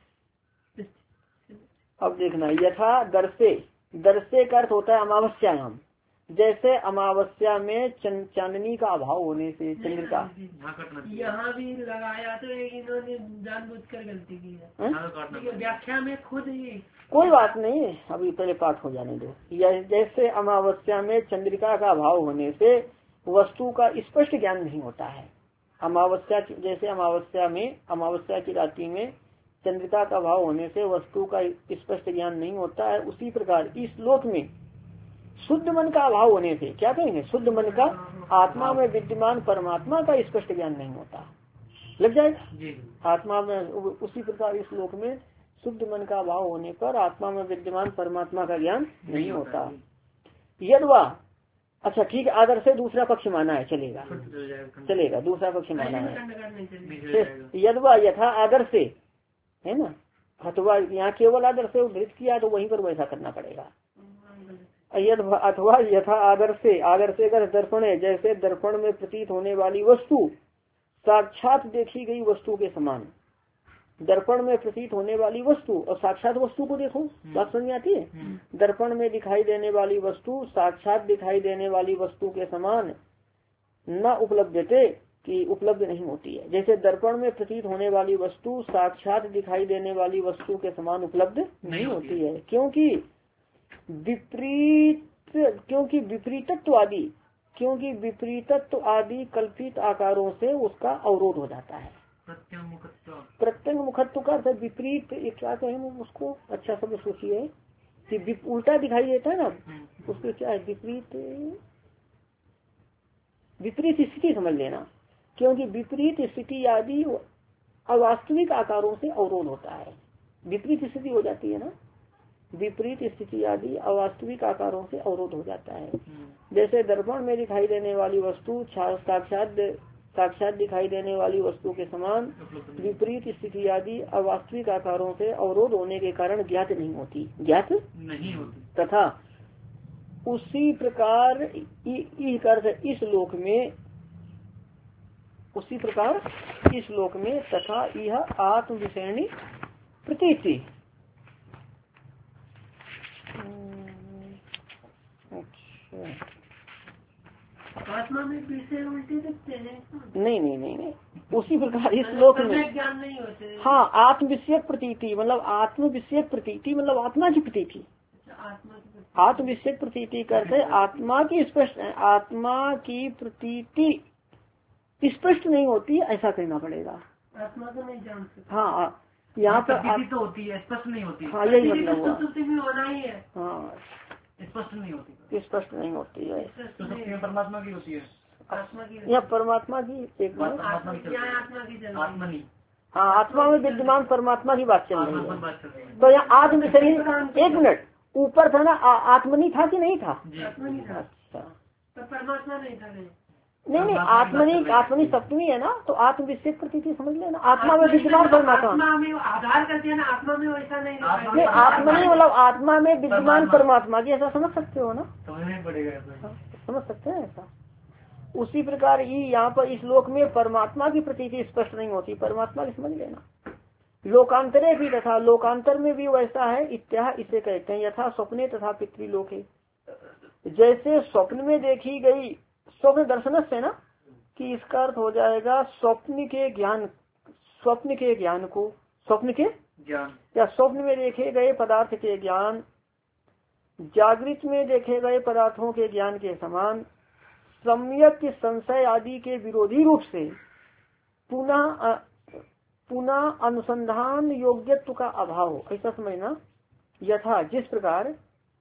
अब देखना, यथा दर्शे, दर्शे का अर्थ होता है अमावस्यायाम। जैसे अमावस्या में चांदनी का अभाव होने से चंद्रिका, यहाँ भी लगाया तो इन्होंने जानबूझकर गलती की है व्याख्या में खुद ही। कोई बात नहीं, अभी पहले पाठ हो जाने दो। जैसे अमावस्या में चंद्रिका का अभाव होने से वस्तु का स्पष्ट ज्ञान नहीं होता है। अमावस्या, जैसे अमावस्या में अमावस्या की रात्रि में चंद्रिका का भाव होने से वस्तु का स्पष्ट ज्ञान नहीं होता है, उसी प्रकार इस श्लोक में शुद्ध मन का अभाव होने से क्या कहेंगे, शुद्ध मन का आत्मा में विद्यमान परमात्मा का स्पष्ट ज्ञान नहीं होता। लग जाएगा आत्मा में। उसी प्रकार इस श्लोक में शुद्ध मन का अभाव होने पर आत्मा में विद्यमान परमात्मा का ज्ञान नहीं होता। यदवा, अच्छा ठीक है, आदर से दूसरा पक्ष माना है, चलेगा चलेगा, दूसरा पक्ष माना है। यदवा यथा आदर से, है ना। अथवा यहाँ केवल आदर से उद्धृत किया तो वहीं पर वैसा करना पड़ेगा। अथवा यथा आदर से, आदर से अगर दर्पण है, जैसे दर्पण में प्रतीत होने वाली वस्तु साक्षात देखी गई वस्तु के समान। दर्पण में प्रतीत होने वाली वस्तु और साक्षात वस्तु को देखो, बात समझ में आती है। दर्पण में दिखाई देने वाली वस्तु साक्षात दिखाई देने वाली वस्तु के समान न उपलब्धते, कि उपलब्ध नहीं होती है। जैसे दर्पण में प्रतीत होने वाली वस्तु साक्षात दिखाई देने वाली वस्तु के समान उपलब्ध नहीं होती है, क्योंकि विपरीत क्योंकि विपरीतत्व आदि क्योंकि विपरीतत्व आदि कल्पित आकारों से उसका अवरोध हो जाता है। प्रत्यंग मुखत्व का अर्थ विपरीत, क्या कहें उसको, अच्छा सब सोचिए कि उल्टा दिखाई देता है ना, उसको क्या है, विपरीत विपरीत स्थिति समझ लेना। क्योंकि विपरीत स्थिति आदि अवास्तविक आकारों से अवरोध होता है। विपरीत स्थिति हो जाती है ना, विपरीत स्थिति आदि अवास्तविक आकारों से अवरोध हो जाता है। जैसे दर्पण में दिखाई देने वाली वस्तु साक्षात साक्षात दिखाई देने वाली वस्तु के समान विपरीत स्थिति आदि अवास्तविक आकारों से अवरोध होने के कारण ज्ञात नहीं होती ज्ञात नहीं होती तथा उसी प्रकार इस लोक में उसी प्रकार इस लोक में तथा यह आत्म विषयणी प्रतीति। अच्छा, आत्मा में विषय उल्टे दिखते हैं? नहीं नहीं नहीं नहीं उसी प्रकार इस लोक में ज्ञान नहीं होते। हाँ, आत्म विषयक प्रतीति मतलब आत्म विषयक प्रतीति मतलब आत्मा की प्रतीति। आत्म विषयक प्रतीति करते आत्मा की स्पष्ट आत्मा की प्रतीति स्पष्ट नहीं होती, ऐसा कहना पड़ेगा। आत्मा को नहीं जान सकते। हाँ, यहाँ पर तो होती है, स्पष्ट नहीं होती। हाँ, यही मतलब हुआ। होना ही है। हाँ, स्पष्ट नहीं होती स्पष्ट नहीं होती है। तो परमात्मा की होती है, आत्मा की या परमात्मा की एक बात आत्मा की आत्मा नहीं। हाँ, आत्मा में विद्यमान परमात्मा की बात चल रही है। तो यहाँ आत्म विषय एक मिनट ऊपर था ना, आत्मनी था कि नहीं था? आत्मनी था। अच्छा, तो परमात्मा नहीं था। नहीं नहीं नहीं आत्मनी आत्मनी सप्तमी है ना, तो आत्म विषयक प्रतीति समझ लेना। आत्मा में विद्यमान परमात्मा आत्मा में आधार करते हैं ना, आत्मा में वैसा नहीं। नहीं, आत्मनी मतलब आत्मा में विद्यमान परमात्मा की, ऐसा समझ सकते हो ना, समझ सकते हैं ऐसा। उसी प्रकार ही यहाँ पर इस लोक में परमात्मा की प्रतीति स्पष्ट नहीं होती, परमात्मा की समझ लेना। लोकांतरे भी तथा लोकांतर में भी वैसा है, इत्या इसे कहते हैं यथा स्वप्ने तथा पितृलोके। जैसे स्वप्न में देखी गई, स्वप्न दर्शन से ना कि इसका अर्थ हो जाएगा स्वप्न के ज्ञान स्वप्न के ज्ञान को स्वप्न के ज्ञान या स्वप्न में देखे गए पदार्थ के ज्ञान जागृत में देखे गए पदार्थों के ज्ञान के समान सम्यक संशय आदि के विरोधी रूप से पुनः पुनः अनुसंधान योग्यत्व का अभाव, ऐसा समझना। यथा जिस प्रकार,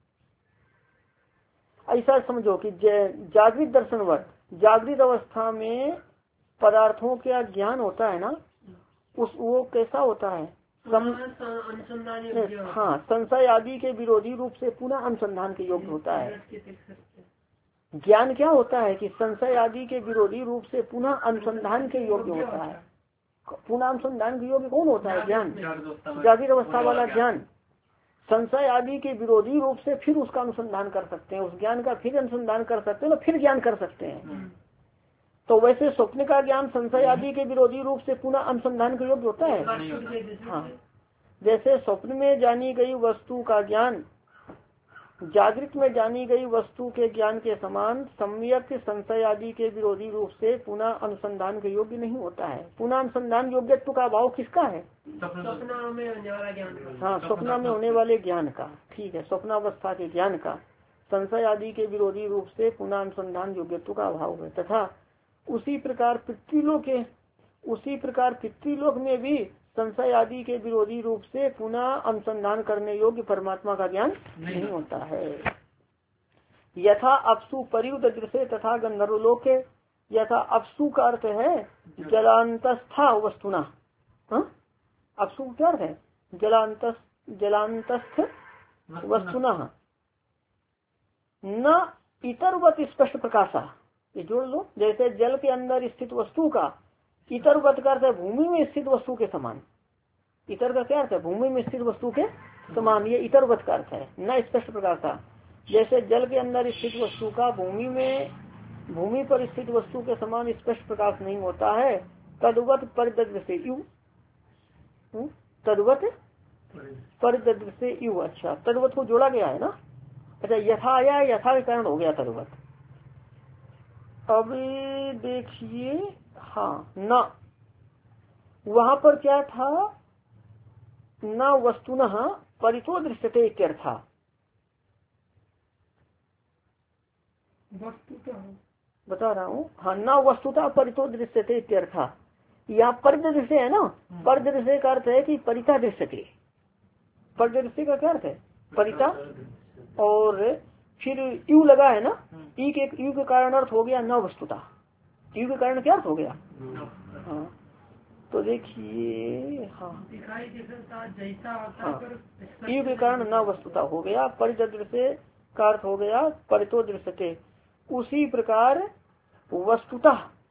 ऐसा समझो कि जागृत दर्शनवत जागृत अवस्था में पदार्थों का ज्ञान होता है ना, उस वो कैसा होता है सम, हाँ संशय आदि के विरोधी रूप से पुनः अनुसंधान के योग्य होता है। ज्ञान क्या होता है कि संशय आदि के विरोधी रूप से पुनः अनुसंधान के योग्य होता है। पुनः अनुसंधान के योग्य कौन होता है? ज्ञान, जागृत अवस्था वाला ज्ञान। संशय आदि के विरोधी रूप से फिर उसका अनुसंधान कर सकते हैं, उस ज्ञान का फिर अनुसंधान कर सकते हैं, फिर ज्ञान कर सकते हैं। तो वैसे स्वप्न का ज्ञान संशय आदि के विरोधी रूप से पुनः अनुसंधान के योग्य होता है। हाँ, जैसे स्वप्न में जानी गई वस्तु का ज्ञान जागृत में जानी गई वस्तु के ज्ञान के समान सम्यक संशय आदि के विरोधी रूप से पुनः अनुसंधान के योग्य नहीं होता है। पुनः अनुसंधान योग्यत्व का अभाव किसका है? स्वप्न में होने वाला ज्ञान। हाँ, स्वप्न में होने वाले ज्ञान का, ठीक है, स्वप्नावस्था के ज्ञान का संशय आदि के विरोधी रूप से पुनः अनुसंधान योग्यत्व का अभाव है। तथा उसी प्रकार पितृलोक के उसी प्रकार पितृलोक में भी संशय आदि के विरोधी रूप से पुनः अनुसंधान करने योग्य परमात्मा का ज्ञान नहीं होता है। यथा अपसु परियुक्त दृश्य तथा गंधर्वलोक, यथा अपसु का अर्थ है जलांतस्था वस्तुना। अपसु क्या अर्थ है? जलांत जलांतस्थ वस्तुना न इतरवत स्पष्ट प्रकाशा, ये जोड़ लो। जैसे जल के अंदर स्थित वस्तु का इतरवत का अर्थ है भूमि में स्थित वस्तु के समान। इतर का क्या अर्थ है? भूमि में स्थित वस्तु के समान, ये इतरवत का अर्थ है, न स्पष्ट प्रकार का। जैसे जल के अंदर स्थित वस्तु का भूमि में भूमि पर स्थित वस्तु के समान स्पष्ट प्रकाश नहीं होता है, तद्वत परिदृश्य यू, तद्वत परिदृश्य यू। अच्छा, तद्वत को जोड़ा गया है ना। अच्छा, यथा आया, यथा के कारण हो गया तद्वत। अब देखिए, हाँ, न वहां पर क्या था? न वस्तुनः परितो दृश्यते इत्यर्था। बता रहा हूँ, हाँ, न वस्तुतः परितो दृश्यते इत्यर्था। यहाँ परिदृश्य है ना, परिदृश्य का अर्थ है कि परिता दृश्यते। परिदृश्य का क्या अर्थ है? परिता, और फिर यू लगा है ना, ई के यू के कारण अर्थ हो गया न वस्तुता। यू के कारण क्या अर्थ हो गया? हाँ, तो देखिए, हाँ, हाँ, यू के कारण न वस्तुता हो गया, परिदृश्य का अर्थ हो गया परितो दृश्यते। उसी प्रकार वस्तुता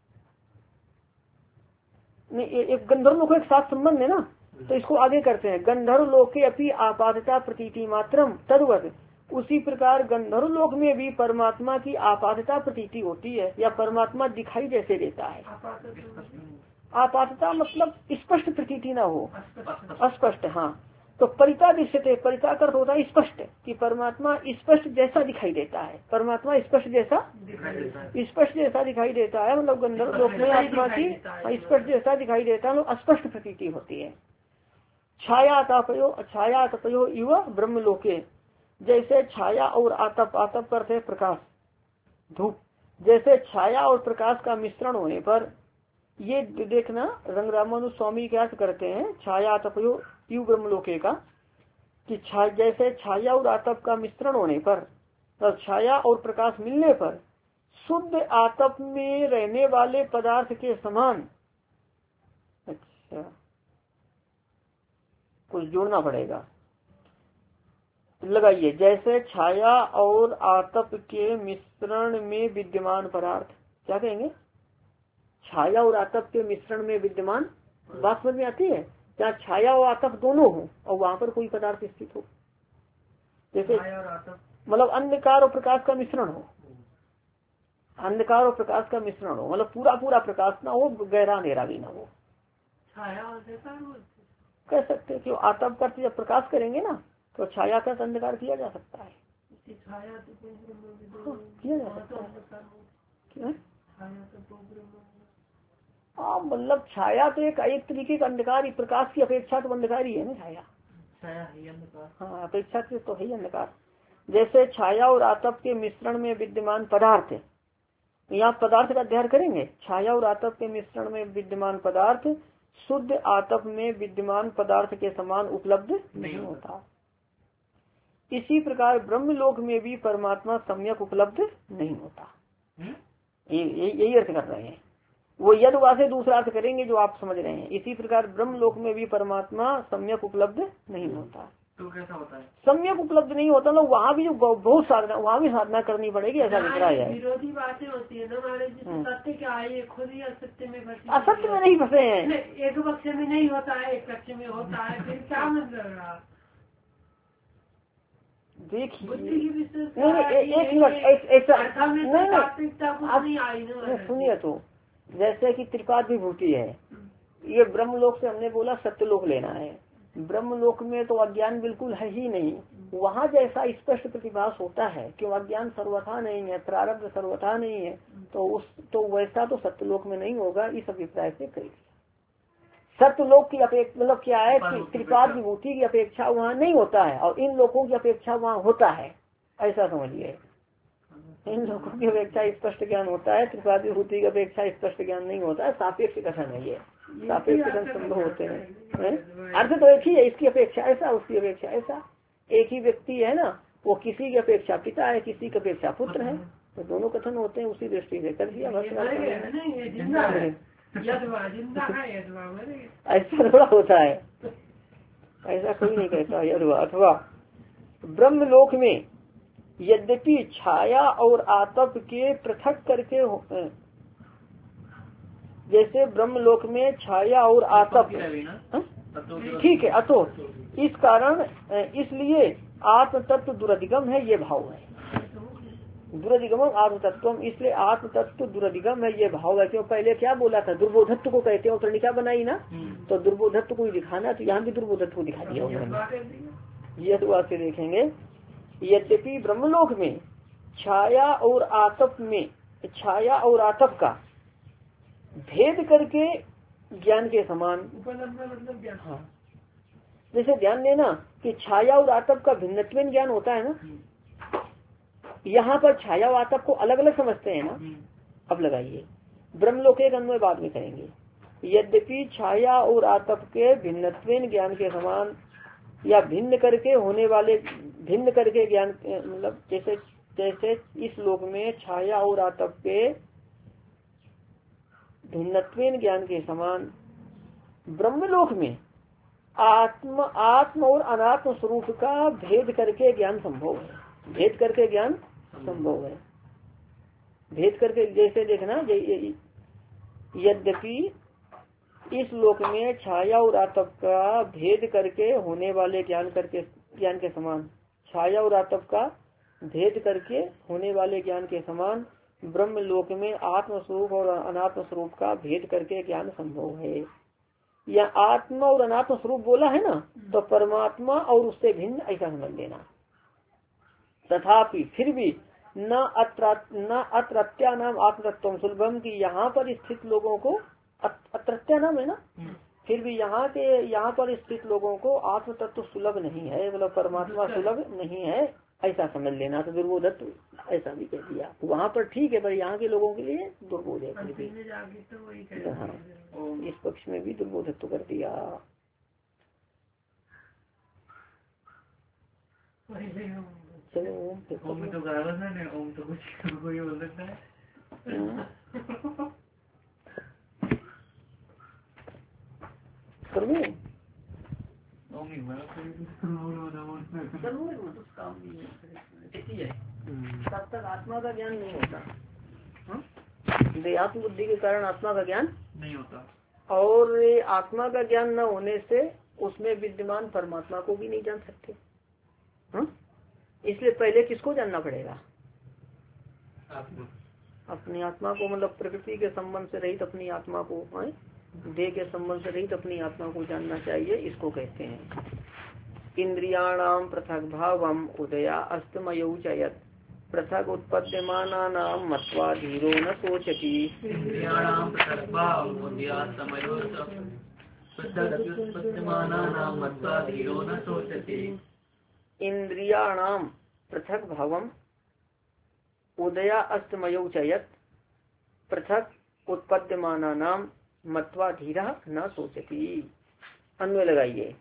नहीं, एक गंधर्व लोग एक साथ संबंध है ना, तो इसको आगे करते हैं। गंधर्व लोके अपनी आपातता प्रतीति मात्रम तद्वत। उसी प्रकार गंधर्व लोक में भी परमात्मा की आपातता प्रतीति होती है, या परमात्मा दिखाई जैसे देता है। आपातता मतलब स्पष्ट प्रतीति ना हो, अस्पष्ट। हाँ, तो परिता दृश्यते, परिता का अर्थ होता है स्पष्ट, कि परमात्मा स्पष्ट जैसा दिखाई देता है। परमात्मा स्पष्ट जैसा स्पष्ट जैसा दिखाई देता है, मतलब गंधर्व लोक में आत्मा की स्पष्ट जैसा दिखाई देता है, मतलब अस्पष्ट प्रतीति होती है। छाया तापयो, छाया तपयो युवा ब्रह्म लोके। जैसे छाया और आतप, आतप करते हैं प्रकाश, धूप। जैसे छाया और प्रकाश का मिश्रण होने पर, ये देखना रंगरामानु स्वामी क्या अर्थ करते हैं छाया तपयो यू ब्रह्म लोके का, कि छा जैसे छाया और आतप का मिश्रण होने पर, तो छाया और प्रकाश मिलने पर शुद्ध आतप में रहने वाले पदार्थ के समान। अच्छा, कुछ जोड़ना पड़ेगा, लगाइए। जैसे छाया और आतप के मिश्रण में विद्यमान पदार्थ, क्या कहेंगे? छाया और आतप के मिश्रण में विद्यमान, बात समझ में आती है? क्या छाया और आतप दोनों हो और वहां पर कोई पदार्थ स्थित हो। जैसे मतलब अंधकार और प्रकाश का मिश्रण हो, अंधकार और प्रकाश का मिश्रण हो, मतलब पूरा पूरा प्रकाश ना हो, गहरा अंधेरा भी ना हो। कह सकते क्यों? आतप का जब प्रकाश करेंगे ना, तो छाया का अंधकार किया जा सकता है, किया जा सकता है। हाँ, मतलब छाया तो एक एक तरीके का अंधकार, प्रकाश की अपेक्षा तो अंधकार ही है ना छाया। हाँ, अपेक्षा से तो है ही अंधकार। जैसे छाया और आतप के मिश्रण में विद्यमान पदार्थ, यहाँ पदार्थ का अध्ययन करेंगे। छाया और आतप के मिश्रण में विद्यमान पदार्थ शुद्ध आतप में विद्यमान पदार्थ के समान उपलब्ध नहीं होता। इसी प्रकार ब्रह्मलोक में भी परमात्मा सम्यक उपलब्ध नहीं होता। यही अर्थ कर रहे हैं वो। यद वासे दूसरा अर्थ करेंगे जो आप समझ रहे हैं। इसी प्रकार ब्रह्मलोक में भी परमात्मा सम्यक उपलब्ध नहीं होता। तो कैसा होता है? सम्यक उपलब्ध नहीं होता ना, वहाँ भी जो बहुत साधना, वहाँ भी साधना करनी पड़ेगी, ऐसा दिख रहा है। विरोधी बातें होती है ना, सत्य क्या है, खुद ही असत्य में फंसे, असत्य में नहीं फंसे हैं। एक पक्ष में नहीं होता है, एक पक्ष में होता है, फिर क्या मतलब रहा? देखिए नहीं, एक मिनट ऐसा नहीं आई ना। सुनिए, तो जैसे कि त्रिपाद विभूति है, ये ब्रह्मलोक से हमने बोला सत्यलोक लेना है। ब्रह्मलोक में तो अज्ञान बिल्कुल है ही नहीं, वहाँ जैसा स्पष्ट प्रतिभास होता है कि अज्ञान सर्वथा नहीं है, प्रारब्ध सर्वथा नहीं है, तो उस तो वैसा तो सत्यलोक में नहीं होगा। इस अभिप्राय से कही सत्यलोक की अपेक्षा मतलब क्या है कि त्रिपाद विभूति की अपेक्षा वहाँ नहीं होता है, और इन लोगों की अपेक्षा वहाँ होता है, ऐसा समझिए। इन लोगों की अपेक्षा स्पष्ट ज्ञान होता है, त्रिपाद विभूति की अपेक्षा स्पष्ट ज्ञान नहीं होता है। सापेक्ष कथन है ये, सापेक्ष कथन संभव होते हैं। अर्थ तो एक ही है, इसकी अपेक्षा ऐसा, उसकी अपेक्षा ऐसा। एक ही व्यक्ति है ना, वो किसी की अपेक्षा पिता है, किसी की अपेक्षा पुत्र है, तो दोनों कथन होते हैं। उसी दृष्टि से कर दिया बस। ऐसा थोड़ा होता है, ऐसा कोई नहीं कहता यदवा। अथवा ब्रह्मलोक में यद्यपि छाया और आतप के पृथक करके होते, जैसे ब्रह्मलोक में छाया और आतप ठीक है। अतो इस कारण इसलिए आत्म तत्व दुरधिगम है, ये भाव है। दुरधिगम आत्म तत्व, इसलिए आत्म तत्व दुरधिगम है, ये भाव है। क्यों पहले क्या बोला था, दुर्बोधत्व को कहते हैं, उत्तरणी क्या बनाई ना, तो दुर्बोधत्व को ही दिखाना, तो यहाँ भी दुर्बोधत्व को दिखा दिया उन्होंने। ये तो वाक्य देखेंगे। यद्यपि ब्रह्मलोक में छाया और आतप में छाया और आतप का भेद करके ज्ञान के समान, हाँ जैसे ध्यान देना कि छाया और आतप का भिन्नत्वेन ज्ञान होता है ना, यहाँ पर छाया और आतप को अलग अलग समझते हैं ना। अब लगाइए, ब्रह्मलोक एक अन्वय बाद में करेंगे। यद्यपि छाया और आतप के भिन्नत्वेन ज्ञान के समान या भिन्न करके होने वाले, भिन्न करके ज्ञान मतलब जैसे जैसे इस लोक में छाया और आतप के भिन्नत्वेन ज्ञान के समान ब्रह्मलोक में आत्म आत्म और अनात्म स्वरूप का भेद करके ज्ञान संभव है। भेद करके ज्ञान संभव है। भेद करके जैसे देखना, यद्यपि इस लोक में छाया और आतप का भेद करके होने वाले ज्ञान करके ज्ञान के समान, छाया और आतप का भेद करके होने वाले ज्ञान के समान ब्रह्म लोक में आत्म स्वरूप और अनात्म स्वरूप का भेद करके ज्ञान संभव है। या आत्मा और अनात्म स्वरूप बोला है ना, तो परमात्मा और उससे भिन्न ऐसा समझ लेना। तथापि फिर भी न अत्र न अत्रत्या नाम आत्मतत्व सुलभम की, यहाँ पर स्थित लोगों को, अत्रत्या नाम है ना, फिर भी यहाँ के यहाँ पर स्थित लोगों को आत्म तत्व सुलभ नहीं है, मतलब परमात्मा सुलभ नहीं है, ऐसा समझ लेना। तो दुर्बोधत्व ऐसा भी कह दिया, वहाँ पर ठीक है, पर यहाँ के लोगों के लिए दुर्बोध है। हाँ, इस पक्ष में भी दुर्बोधत्व कर दिया। चलो ओम तो ओम तो कुछ कोई बोल सकता है। तब तक आत्मा का ज्ञान नहीं होता, देहात्म बुद्धि के कारण आत्मा का ज्ञान नहीं होता, और आत्मा का ज्ञान न होने से उसमें विद्यमान परमात्मा को भी नहीं जान सकते। हाँ, इसलिए पहले किसको जानना पड़ेगा? अपनी आत्मा को, मतलब प्रकृति के संबंध से रहित अपनी आत्मा को, देह के संबंध से रहित अपनी आत्मा को जानना चाहिए। इसको कहते हैं इंद्रियाणाम पृथक भावम उदया अस्तमयौ चयत पृथक उत्पद्यमाना नाम मत्वा धीरो न सोचति। इंद्रियाणाम पृथक भावम उदया अस्तमयौ पृथक उत्पद्यमाना नाम मत्वा धीरो न सोचति। इंद्रियाणाम पृथक भावम उदया अस्तमयौ चयत पृथक उत्पद्यमाना नाम मत्वा धीरा न सोचती। अन्वय लगाइए,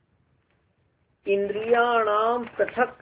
इंद्रियाणाम पृथक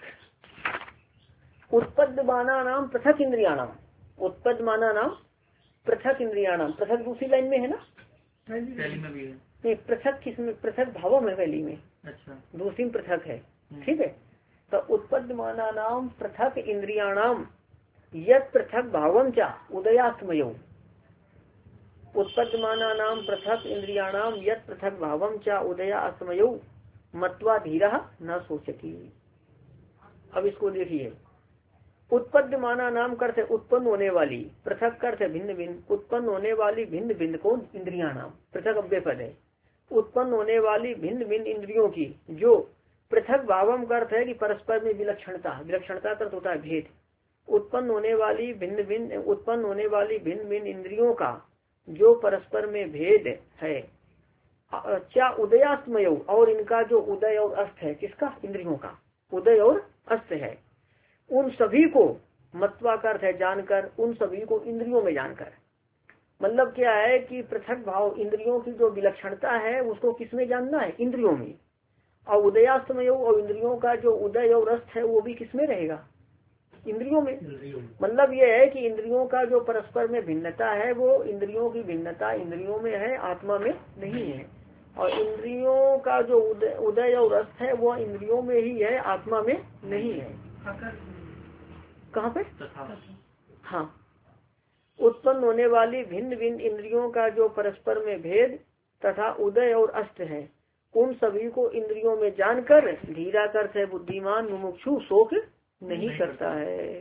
उत्पद्यमाना नाम पृथक इंद्रियाणाम, उत्पद्यमाना नाम पृथक इंद्रियाणाम। पृथक दूसरी लाइन में है ना, पहली में भी है नहीं, पृथक किसमें? पृथक भावम है पहली में, अच्छा दूसरी में पृथक है, ठीक है। तो उत्पद्यमाना नाम पृथक इंद्रियाणाम यद पृथक भावम चा उदयास्तमयो, उत्पद्यमाना नाम पृथक इंद्रियाणाम यद पृथक भावम चा उदयास्तमयो मत्वा धीरा न सोचती। अब इसको देखिए, उत्पद्यमाना नाम करते उत्पन्न होने वाली, पृथक करते भिन्न भिन्न, उत्पन्न होने वाली भिन्न भिन्न को इंद्रिया नाम, पृथक अव्यय पद है। उत्पन्न होने वाली भिन्न भिन्न इंद्रियों की, जो पृथक भावम का अर्थ है कि परस्पर में विलक्षणता, विलक्षणता का अर्थ होता है भेद। उत्पन्न होने वाली भिन्न भिन्न उत्पन्न होने वाली भिन्न भिन्न इंद्रियों का जो परस्पर में भेद है, क्या उदयास्तमय, और इनका जो उदय और अस्त है, किसका? इंद्रियों का उदय और अस्त है, उन सभी को मत्वा का अर्थ है जानकर, उन सभी को इंद्रियों में जानकर। मतलब क्या है कि पृथक भाव इंद्रियों की जो विलक्षणता है उसको किसमें जानना है? इंद्रियों में। और उदयास्तमय और इंद्रियों का जो उदय और अस्त है वो भी किसमें रहेगा? इंद्रियों में। मतलब ये है कि इंद्रियों का जो परस्पर में भिन्नता है वो इंद्रियों की भिन्नता इंद्रियों में है, आत्मा में नहीं है। और इंद्रियों का जो उदय उदय और अस्त है वो इंद्रियों में ही है, आत्मा में नहीं है। कहाँ पे? हाँ, उत्पन्न होने वाली भिन्न भिन्न इंद्रियों का जो परस्पर में भेद तथा उदय और अस्त है उन सभी को इंद्रियों में जानकर धीरा कर से बुद्धिमान मुमुक्षु शोक नहीं करता है,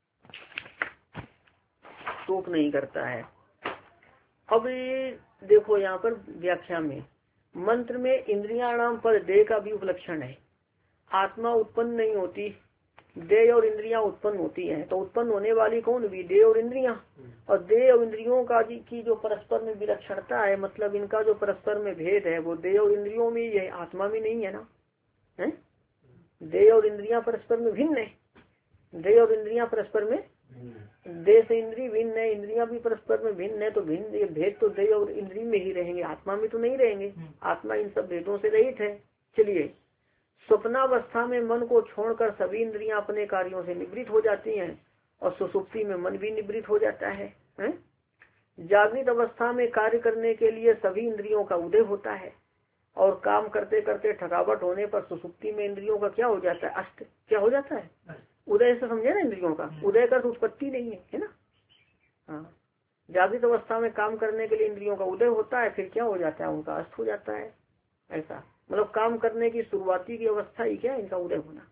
शोक नहीं करता है। अब ये देखो यहाँ पर व्याख्या में मंत्र में इंद्रिया नाम पर देह का भी उपलक्षण है। आत्मा उत्पन्न नहीं होती, देह और इंद्रियां उत्पन्न होती हैं। तो उत्पन्न होने वाली कौन भी? देह और इंद्रियां। और देह और इंद्रियों का की जो परस्पर में विलक्षणता है, मतलब इनका जो परस्पर में भेद है, वो देह और इंद्रियों में है, आत्मा में नहीं है ना। है देह और इंद्रियां परस्पर में भिन्न है, देह और इंद्रियां परस्पर में, देह से इंद्रिय भिन्न है, इंद्रियां भी परस्पर में भिन्न है। तो भिन्न भेद तो देह और इंद्रिय में ही रहेंगे, आत्मा में तो नहीं रहेंगे। आत्मा इन सब भेदों से रहित है। चलिए, स्वप्नावस्था में मन को छोड़कर सभी इंद्रियां अपने कार्यों से निवृत्त हो जाती हैं और सुसुप्ति में मन भी निवृत्त हो जाता है, है? जागृत अवस्था में कार्य करने के लिए सभी इंद्रियों का उदय होता है और काम करते करते थकावट होने पर सुसुप्ति में इंद्रियों का क्या हो जाता है? अष्ट क्या हो जाता है? उदय से समझे ना, इंद्रियों का उदय का तो उत्पत्ति नहीं है, है ना। हाँ, जागृत अवस्था में काम करने के लिए इंद्रियों का उदय होता है, फिर क्या हो जाता है? उनका अस्त हो जाता है। ऐसा मतलब काम करने की शुरुआती की अवस्था ही क्या है? इनका उदय होना।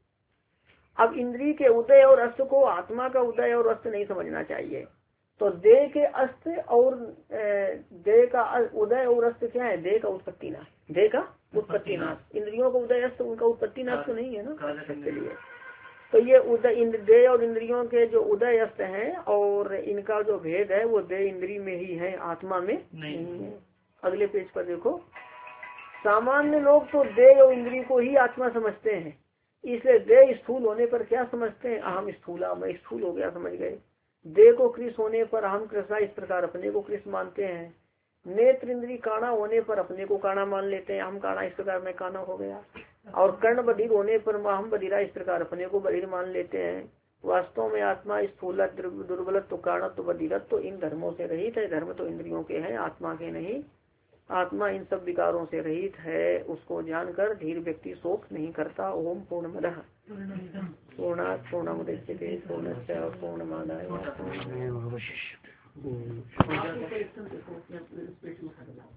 अब इंद्रिय के उदय और अस्त को आत्मा का उदय और अस्त नहीं समझना चाहिए। तो देह के अस्त और देह का उदय और अस्त क्या है? देह का उत्पत्ति नाश, देह का उत्पत्ति नाश। इंद्रियों का उदय अस्त उनका उत्पत्ति नाश तो नहीं है ना। इसलिए तो ये उदय देह और इंद्रियों के जो उदय अस्त है और इनका जो भेद है वो देह इंद्रिय में ही है, आत्मा में नहीं है। अगले पेज पर देखो, सामान्य लोग तो देह और इंद्रिय को ही आत्मा समझते हैं, इसलिए देह स्थूल होने पर क्या समझते हैं? अहम स्थूला, मैं स्थूल हो गया, समझ गए। देह को कृष होने पर अहम कृषा, इस प्रकार अपने को कृष मानते हैं। नेत्र इंद्रिय काणा होने पर अपने को काणा मान लेते हैं, हम काणा, इस प्रकार मैं काणा हो गया। और कर्ण बधिर होने पर हम बधिरा, इस प्रकार अपने को बधिर मान लेते हैं। वास्तव में आत्मा स्थूल दुर्बलत्व कारणत्व बधिरत्व इन धर्मों से रहित है। धर्म तो इंद्रियों के हैं, आत्मा के नहीं। आत्मा इन सब विकारों से रहित है, उसको जानकर धीर व्यक्ति शोक नहीं करता। ओम पूर्णमदः पूर्णात् पूर्णमुदच्यते पूर्णस्य पूर्णमादाय पूर्णमेवावशिष्यते।